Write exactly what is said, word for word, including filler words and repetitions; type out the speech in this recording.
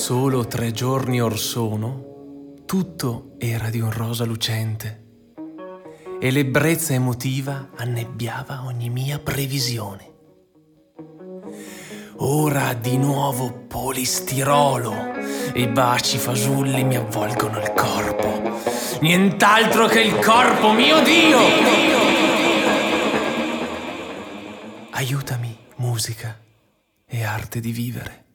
Solo tre giorni or sono, tutto era di un rosa lucente e l'ebbrezza emotiva annebbiava ogni mia previsione. Ora di nuovo polistirolo e baci fasulli mi avvolgono il corpo. Nient'altro che il corpo, mio Dio! Aiutami, musica e arte di vivere.